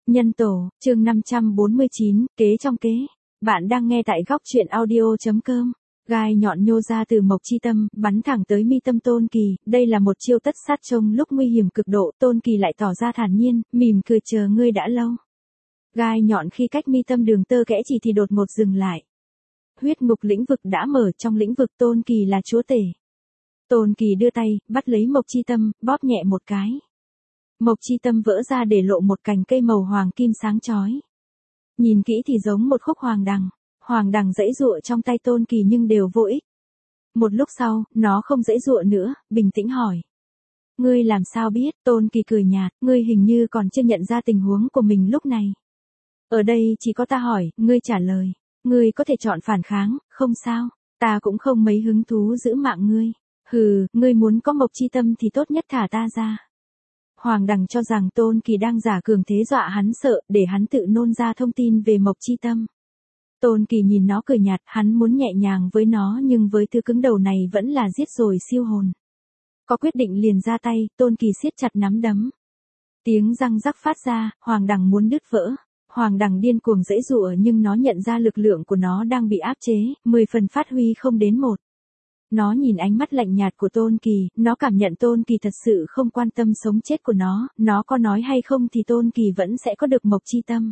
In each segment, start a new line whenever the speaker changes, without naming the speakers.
Nhân tổ, chương 549, kế trong kế. Bạn đang nghe tại góc truyện audio.com. Gai nhọn nhô ra từ mộc chi tâm, bắn thẳng tới mi tâm Tôn Kỳ, đây là một chiêu tất sát trong lúc nguy hiểm cực độ. Tôn Kỳ lại tỏ ra thản nhiên, mỉm cười chờ ngươi đã lâu. Gai nhọn khi cách mi tâm đường tơ kẽ chỉ thì đột ngột dừng lại. Huyết ngục lĩnh vực đã mở, trong lĩnh vực Tôn Kỳ là chúa tể. Tôn Kỳ đưa tay, bắt lấy mộc chi tâm, bóp nhẹ một cái. Mộc chi tâm vỡ ra để lộ một cành cây màu hoàng kim sáng chói. Nhìn kỹ thì giống một khúc hoàng đằng giãy giụa trong tay Tôn Kỳ nhưng đều vô ích. Một lúc sau, nó không giãy giụa nữa, bình tĩnh hỏi. Ngươi làm sao biết? Tôn Kỳ cười nhạt, ngươi hình như còn chưa nhận ra tình huống của mình lúc này. Ở đây chỉ có ta hỏi, ngươi trả lời. Ngươi có thể chọn phản kháng, không sao, ta cũng không mấy hứng thú giữ mạng ngươi. Hừ, ngươi muốn có mộc chi tâm thì tốt nhất thả ta ra. Hoàng đằng cho rằng Tôn Kỳ đang giả cường thế dọa hắn sợ, để hắn tự nôn ra thông tin về mộc chi tâm. Tôn Kỳ nhìn nó cười nhạt, hắn muốn nhẹ nhàng với nó nhưng với thứ cứng đầu này vẫn là giết rồi siêu hồn. Có quyết định liền ra tay, Tôn Kỳ siết chặt nắm đấm. Tiếng răng rắc phát ra, hoàng đằng muốn đứt vỡ. Hoàng đằng điên cuồng giãy giụa nhưng nó nhận ra lực lượng của nó đang bị áp chế, 10 phần phát huy không đến 1. Nó nhìn ánh mắt lạnh nhạt của Tôn Kỳ, nó cảm nhận Tôn Kỳ thật sự không quan tâm sống chết của nó có nói hay không thì Tôn Kỳ vẫn sẽ có được mộc chi tâm.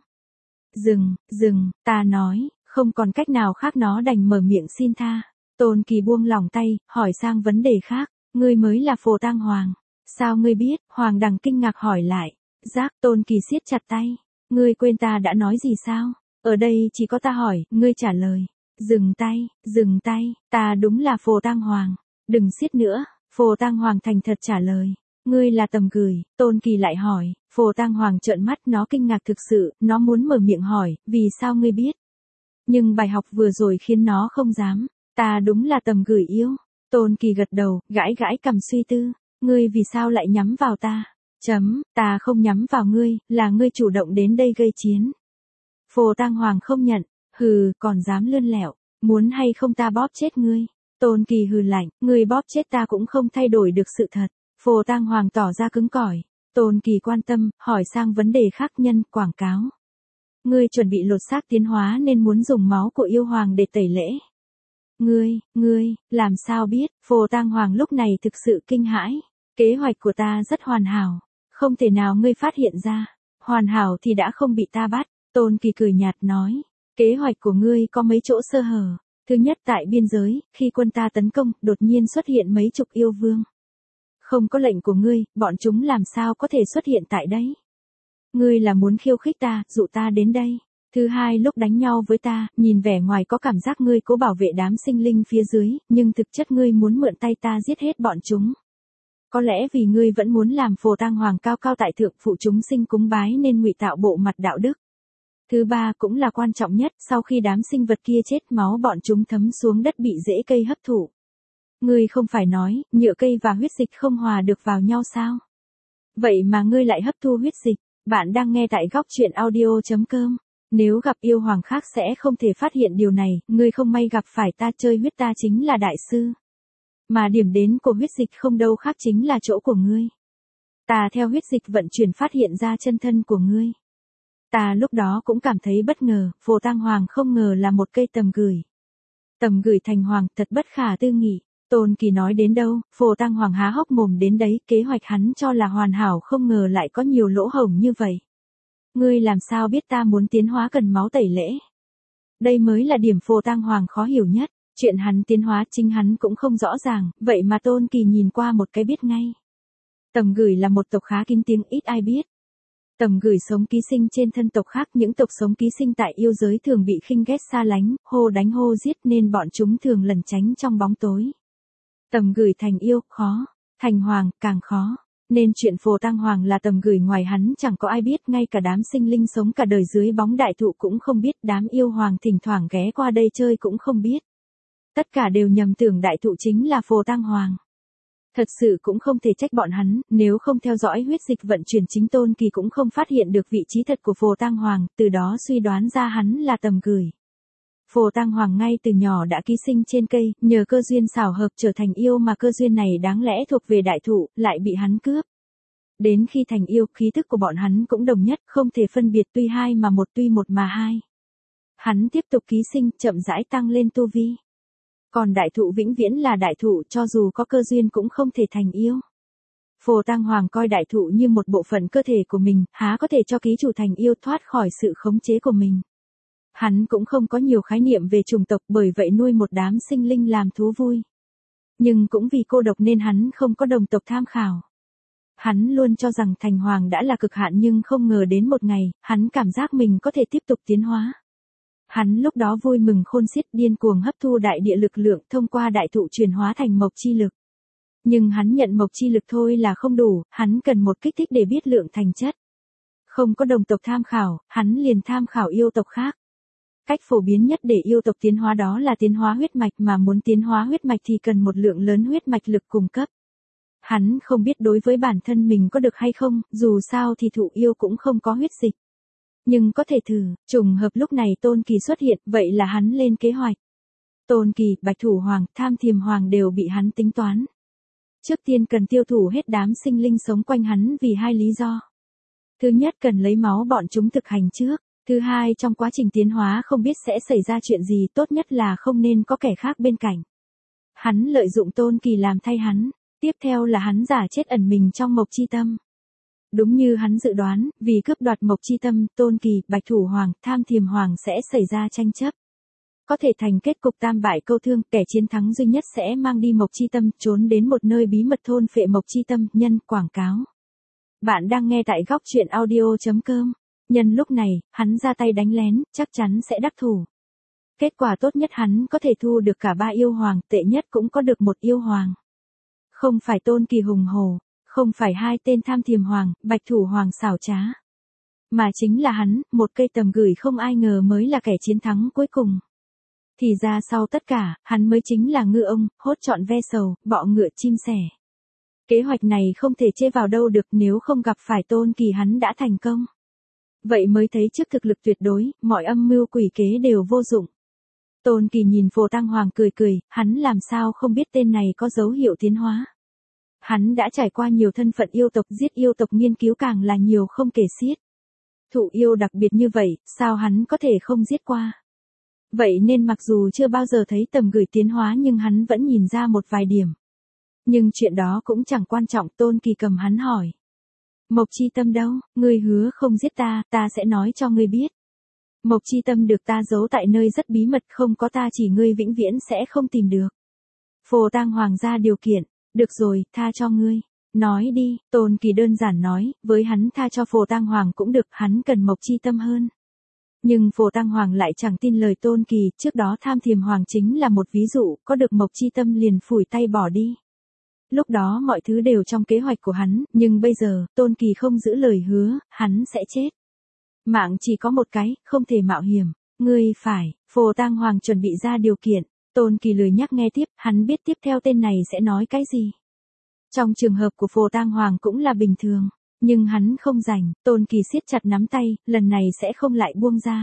Dừng, ta nói, không còn cách nào khác nó đành mở miệng xin tha. Tôn Kỳ buông lỏng tay, hỏi sang vấn đề khác, ngươi mới là Phổ Tang Hoàng. Sao ngươi biết? Hoàng đằng kinh ngạc hỏi lại. Tôn Kỳ siết chặt tay. Ngươi quên ta đã nói gì sao? Ở đây chỉ có ta hỏi, ngươi trả lời. Dừng tay, ta đúng là Phổ Tang Hoàng. Đừng siết nữa, Phổ Tang Hoàng thành thật trả lời. Ngươi là Tầm Gửi. Tôn Kỳ lại hỏi, Phổ Tang Hoàng trợn mắt, nó kinh ngạc thực sự, nó muốn mở miệng hỏi, vì sao ngươi biết? Nhưng bài học vừa rồi khiến nó không dám. Ta đúng là Tầm Gửi yêu. Tôn Kỳ gật đầu, gãi cằm suy tư. Ngươi vì sao lại nhắm vào ta? Ta không nhắm vào ngươi, là ngươi chủ động đến đây gây chiến. Phổ Tang Hoàng không nhận. Hừ, còn dám lươn lẹo, muốn hay không ta bóp chết ngươi. Tôn Kỳ hừ lạnh, ngươi bóp chết ta cũng không thay đổi được sự thật. Phổ Tang Hoàng tỏ ra cứng cỏi. Tôn Kỳ quan tâm, hỏi sang vấn đề khác. Nhân quảng cáo. Ngươi chuẩn bị lột xác tiến hóa nên muốn dùng máu của yêu hoàng để tẩy lễ. Ngươi, làm sao biết? Phổ Tang Hoàng lúc này thực sự kinh hãi. Kế hoạch của ta rất hoàn hảo. Không thể nào ngươi phát hiện ra. Hoàn hảo thì đã không bị ta bắt. Tôn Kỳ cười nhạt nói. Kế hoạch của ngươi có mấy chỗ sơ hở. Thứ nhất, tại biên giới, khi quân ta tấn công, đột nhiên xuất hiện mấy chục yêu vương. Không có lệnh của ngươi, bọn chúng làm sao có thể xuất hiện tại đấy? Ngươi là muốn khiêu khích ta, dụ ta đến đây. Thứ hai, lúc đánh nhau với ta, nhìn vẻ ngoài có cảm giác ngươi cố bảo vệ đám sinh linh phía dưới, nhưng thực chất ngươi muốn mượn tay ta giết hết bọn chúng. Có lẽ vì ngươi vẫn muốn làm Phổ Tang Hoàng cao cao tại thượng phụ chúng sinh cúng bái nên ngụy tạo bộ mặt đạo đức. Thứ ba cũng là quan trọng nhất, sau khi đám sinh vật kia chết máu bọn chúng thấm xuống đất bị rễ cây hấp thụ. Ngươi không phải nói, nhựa cây và huyết dịch không hòa được vào nhau sao? Vậy mà ngươi lại hấp thu huyết dịch. Bạn đang nghe tại góc truyện audio.com. Nếu gặp yêu hoàng khác sẽ không thể phát hiện điều này, ngươi không may gặp phải ta chơi huyết ta chính là đại sư. Mà điểm đến của huyết dịch không đâu khác chính là chỗ của ngươi. Ta theo huyết dịch vận chuyển phát hiện ra chân thân của ngươi. Ta lúc đó cũng cảm thấy bất ngờ, Phổ Tang Hoàng không ngờ là một cây Tầm Gửi. Tầm Gửi thành hoàng, thật bất khả tư nghị. Tôn Kỳ nói đến đâu, Phổ Tang Hoàng há hốc mồm đến đấy, kế hoạch hắn cho là hoàn hảo không ngờ lại có nhiều lỗ hổng như vậy. Ngươi làm sao biết ta muốn tiến hóa cần máu tẩy lễ? Đây mới là điểm Phổ Tang Hoàng khó hiểu nhất, chuyện hắn tiến hóa chính hắn cũng không rõ ràng, vậy mà Tôn Kỳ nhìn qua một cái biết ngay. Tầm Gửi là một tộc khá kín tiếng ít ai biết. Tầm Gửi sống ký sinh trên thân tộc khác, những tộc sống ký sinh tại yêu giới thường bị khinh ghét xa lánh, hô đánh hô giết nên bọn chúng thường lẩn tránh trong bóng tối. Tầm Gửi thành yêu, khó, thành hoàng, càng khó. Nên chuyện Phổ Tang Hoàng là Tầm Gửi ngoài hắn chẳng có ai biết, ngay cả đám sinh linh sống cả đời dưới bóng đại thụ cũng không biết, đám yêu hoàng thỉnh thoảng ghé qua đây chơi cũng không biết. Tất cả đều nhầm tưởng đại thụ chính là Phổ Tang Hoàng. Thật sự cũng không thể trách bọn hắn, nếu không theo dõi huyết dịch vận chuyển chính Tôn Kỳ cũng không phát hiện được vị trí thật của Phổ Tang Hoàng, từ đó suy đoán ra hắn là Tầm Gửi. Phổ Tang Hoàng ngay từ nhỏ đã ký sinh trên cây, nhờ cơ duyên xảo hợp trở thành yêu mà cơ duyên này đáng lẽ thuộc về đại thụ, lại bị hắn cướp. Đến khi thành yêu, khí thức của bọn hắn cũng đồng nhất, không thể phân biệt tuy hai mà một tuy một mà hai. Hắn tiếp tục ký sinh, chậm rãi tăng lên tu vi. Còn đại thụ vĩnh viễn là đại thụ, cho dù có cơ duyên cũng không thể thành yêu. Phổ Tang Hoàng coi đại thụ như một bộ phận cơ thể của mình, há có thể cho ký chủ thành yêu thoát khỏi sự khống chế của mình. Hắn cũng không có nhiều khái niệm về chủng tộc, bởi vậy nuôi một đám sinh linh làm thú vui. Nhưng cũng vì cô độc nên hắn không có đồng tộc tham khảo. Hắn luôn cho rằng thành hoàng đã là cực hạn, nhưng không ngờ đến một ngày, hắn cảm giác mình có thể tiếp tục tiến hóa. Hắn lúc đó vui mừng khôn xiết, điên cuồng hấp thu đại địa lực lượng thông qua đại thụ chuyển hóa thành mộc chi lực. Nhưng hắn nhận mộc chi lực thôi là không đủ, hắn cần một kích thích để biết lượng thành chất. Không có đồng tộc tham khảo, hắn liền tham khảo yêu tộc khác. Cách phổ biến nhất để yêu tộc tiến hóa đó là tiến hóa huyết mạch, mà muốn tiến hóa huyết mạch thì cần một lượng lớn huyết mạch lực cung cấp. Hắn không biết đối với bản thân mình có được hay không, dù sao thì thụ yêu cũng không có huyết dịch. Nhưng có thể thử, trùng hợp lúc này Tôn Kỳ xuất hiện, vậy là hắn lên kế hoạch. Tôn Kỳ, Bạch Thủ Hoàng, Tham Thiềm Hoàng đều bị hắn tính toán. Trước tiên cần tiêu thủ hết đám sinh linh sống quanh hắn vì hai lý do. Thứ nhất cần lấy máu bọn chúng thực hành trước. Thứ hai, trong quá trình tiến hóa không biết sẽ xảy ra chuyện gì, tốt nhất là không nên có kẻ khác bên cạnh. Hắn lợi dụng Tôn Kỳ làm thay hắn. Tiếp theo là hắn giả chết ẩn mình trong mộc chi tâm. Đúng như hắn dự đoán, vì cướp đoạt mộc chi tâm, Tôn Kỳ, Bạch Thủ Hoàng, Tham Thiềm Hoàng sẽ xảy ra tranh chấp. Có thể thành kết cục tam bại câu thương, kẻ chiến thắng duy nhất sẽ mang đi mộc chi tâm, trốn đến một nơi bí mật thôn phệ mộc chi tâm. Nhân quảng cáo. Bạn đang nghe tại góc truyện audio.com. Nhân lúc này, hắn ra tay đánh lén, chắc chắn sẽ đắc thủ. Kết quả tốt nhất hắn có thể thu được cả 3 yêu hoàng, tệ nhất cũng có được 1 yêu hoàng. Không phải Tôn Kỳ hùng hổ, không phải 2 tên Tham Thiềm Hoàng, Bạch Thủ Hoàng xảo trá. Mà chính là hắn, một cây tầm gửi không ai ngờ mới là kẻ chiến thắng cuối cùng. Thì ra sau tất cả, hắn mới chính là ngư ông, hốt trọn ve sầu, bọ ngựa chim sẻ. Kế hoạch này không thể chê vào đâu được, nếu không gặp phải Tôn Kỳ hắn đã thành công. Vậy mới thấy trước thực lực tuyệt đối, mọi âm mưu quỷ kế đều vô dụng. Tôn Kỳ nhìn Phổ Tang Hoàng cười cười, hắn làm sao không biết tên này có dấu hiệu tiến hóa. Hắn đã trải qua nhiều thân phận yêu tộc, giết yêu tộc nghiên cứu càng là nhiều không kể xiết. Thụ yêu đặc biệt như vậy, sao hắn có thể không giết qua. Vậy nên mặc dù chưa bao giờ thấy tầm gửi tiến hóa nhưng hắn vẫn nhìn ra một vài điểm. Nhưng chuyện đó cũng chẳng quan trọng, Tôn Kỳ cầm hắn hỏi. Mộc chi tâm đâu, ngươi hứa không giết ta, ta sẽ nói cho ngươi biết. Mộc chi tâm được ta giấu tại nơi rất bí mật, không có ta chỉ ngươi vĩnh viễn sẽ không tìm được. Phổ Tang Hoàng ra điều kiện, được rồi, tha cho ngươi. Nói đi, Tôn Kỳ đơn giản nói, với hắn tha cho Phổ Tang Hoàng cũng được, hắn cần mộc chi tâm hơn. Nhưng Phổ Tang Hoàng lại chẳng tin lời Tôn Kỳ, trước đó Tham Thiềm Hoàng chính là một ví dụ, có được mộc chi tâm liền phủi tay bỏ đi. Lúc đó mọi thứ đều trong kế hoạch của hắn, nhưng bây giờ, Tôn Kỳ không giữ lời hứa, hắn sẽ chết. Mạng chỉ có một cái, không thể mạo hiểm. Ngươi phải, Phổ Tang Hoàng chuẩn bị ra điều kiện. Tôn Kỳ lười nhắc nghe tiếp, hắn biết tiếp theo tên này sẽ nói cái gì. Trong trường hợp của Phổ Tang Hoàng cũng là bình thường. Nhưng hắn không rảnh, Tôn Kỳ siết chặt nắm tay, lần này sẽ không lại buông ra.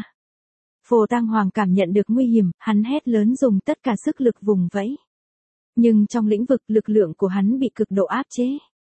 Phổ Tang Hoàng cảm nhận được nguy hiểm, hắn hét lớn dùng tất cả sức lực vùng vẫy. Nhưng trong lĩnh vực lực lượng của hắn bị cực độ áp chế.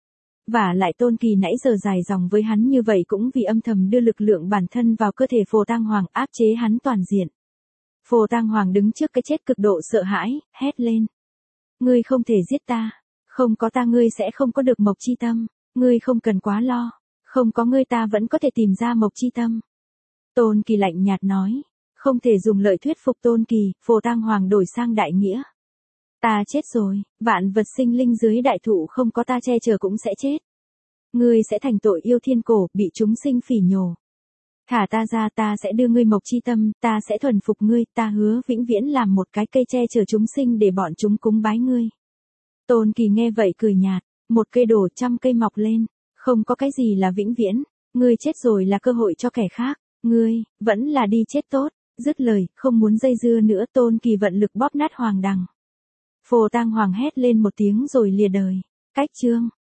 Và lại Tôn Kỳ nãy giờ dài dòng với hắn như vậy cũng vì âm thầm đưa lực lượng bản thân vào cơ thể Phổ Tang Hoàng áp chế hắn toàn diện. Phổ Tang Hoàng đứng trước cái chết cực độ sợ hãi, hét lên. Ngươi không thể giết ta, không có ta ngươi sẽ không có được mộc chi tâm, ngươi không cần quá lo, không có ngươi ta vẫn có thể tìm ra mộc chi tâm. Tôn Kỳ lạnh nhạt nói, không thể dùng lời thuyết phục Tôn Kỳ, Phổ Tang Hoàng đổi sang đại nghĩa. Ta chết rồi, vạn vật sinh linh dưới đại thụ không có ta che chở cũng sẽ chết. Ngươi sẽ thành tội yêu thiên cổ, bị chúng sinh phỉ nhổ. Thả ta ra, ta sẽ đưa ngươi mộc chi tâm, ta sẽ thuần phục ngươi, ta hứa vĩnh viễn làm một cái cây che chở chúng sinh để bọn chúng cúng bái ngươi. Tôn Kỳ nghe vậy cười nhạt, một cây đổ 100 cây mọc lên, không có cái gì là vĩnh viễn, ngươi chết rồi là cơ hội cho kẻ khác, ngươi, vẫn là đi chết tốt, dứt lời, không muốn dây dưa nữa Tôn Kỳ vận lực bóp nát hoàng đằng. Phổ Tang Hoàng hét lên một tiếng rồi lìa đời. Cách chương